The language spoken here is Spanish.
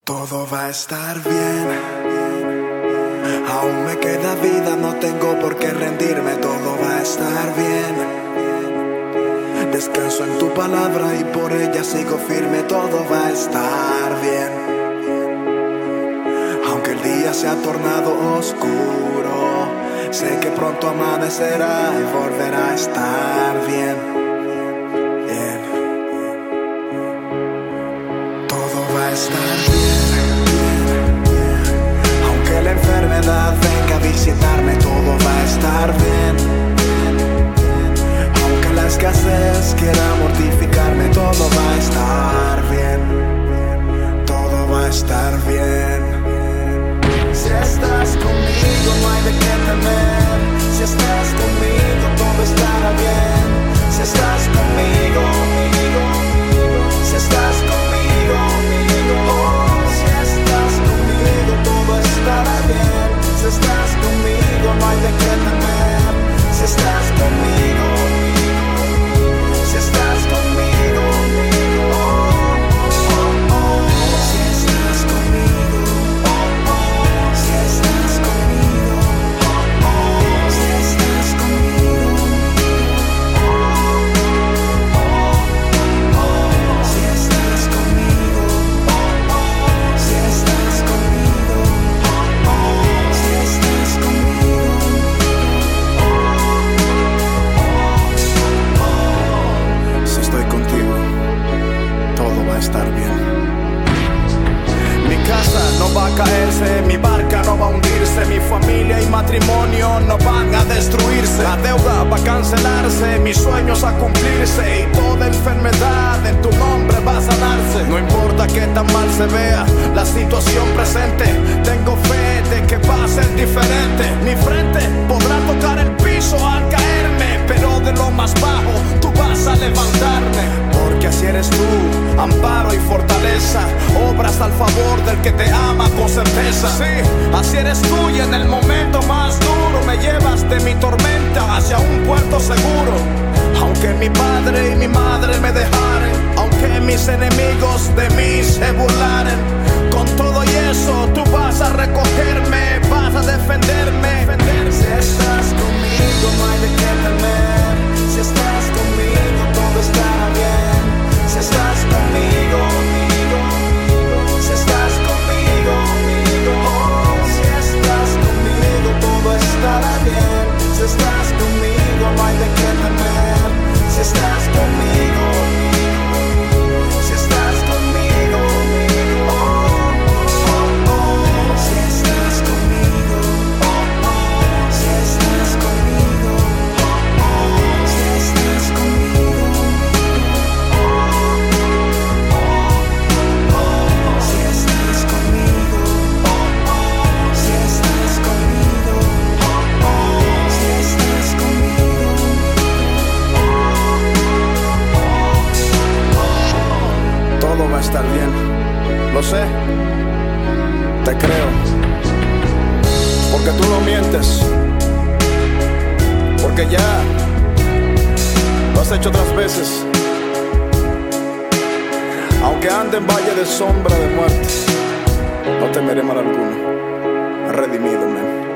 Todo va a estar bien. Aún me queda vida, no tengo por qué rendirme. Todo va a estar bien. Descanso en tu palabra y por ella sigo firme. Todo va a estar bien. Aunque el día se ha tornado oscuro, sé que pronto amanecerá y volverá a estar bien. Todo va a estar bien. Aunque la enfermedad venga a visitarme, todo va a estar bien. Aunque la escasez quiera mortificarme, todo va a estar bien. Todo va a estar bien. Si estás conmigo no hay de qué temer. Si estás conmigo todo estará bien. Si estás conmigo, si estás conmigo, si estás conmigo todo estará bien. Si estás conmigo no hay de qué temer. Si estás conmigo, si estás conmigo, si estás conmigo, si estás conmigo, si estás conmigo, si estás conmigo, si estás conmigo, si estás conmigo, si estoy contigo, todo va a estar bien. Mi casa no va a caerse, mi barca no va a hundirse, mi familia y matrimonio no van a destruirse. La deuda va a cancelarse, mis sueños a cumplirse y toda enfermedad en tu nombre va a sanarse. No importa que tan mal se vea la situación presente, tengo fe de que va a ser diferente. Mi frente podrá tocar el piso al caerme, pero de lo más bajo tú vas a levantarme. Porque así eres tú, amparo y fortaleza, obras al favor del que te ama con certeza. Sí, así eres tú y en el momento más duro me llevas de mi tormenta hacia un puerto seguro. Aunque mi padre y mi madre me dejaren, aunque mis enemigos de mí se burlaren, con todo y eso tú vas a recogerme, vas a defenderme. Si estás conmigo no hay de qué temer. Si estás conmigo todo estará bien. Si estás conmigo, si estás conmigo, si estás conmigo todo estará bien. Si estás conmigo no hay de qué temer. Si estás conmigo, si estás conmigo, si estás conmigo, si estás conmigo, si estás conmigo, si estás conmigo, si estás conmigo, si estás conmigo, todo va a estar bien, lo sé, te creo, porque tú no mientes, porque ya lo has hecho otras veces. Aunque ande en valle de sombra de muerte, no temeré mal alguno. Redimido, man.